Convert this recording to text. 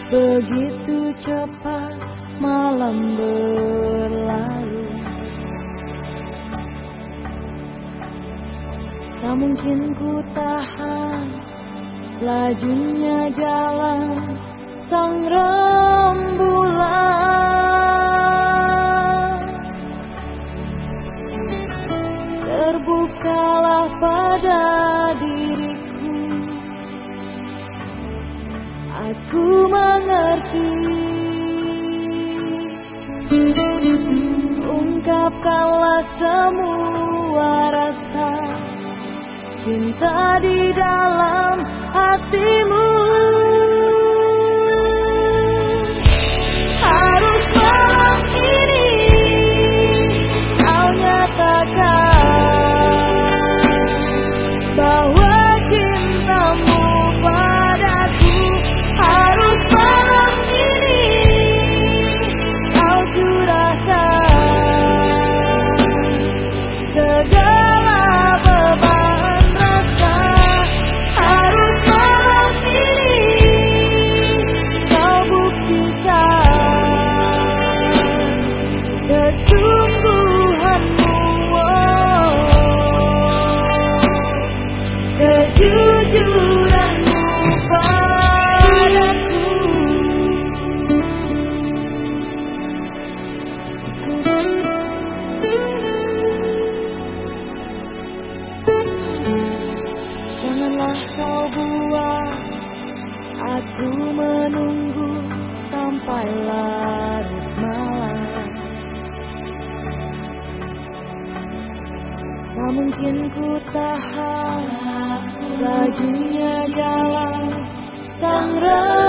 Begitu cepat malam berlalu, tak mungkin ku tahan lajunya jalan sang rembulan. Terbukalah pada diriku, aku mengerti. Ungkapkanlah semua rasa cinta di dalam hatimu. Harus malam ini kau nyatakan bahwa cintamu padaku. Harus malam ini kau curahkan segala beban rasa. Harus malam ini kau buktikan kesungguhanmu, kejujuranmu padaku. Janganlah kau buat aku menunggu sampai larut malam. Tak mungkin ku tahan lajunya jalan sang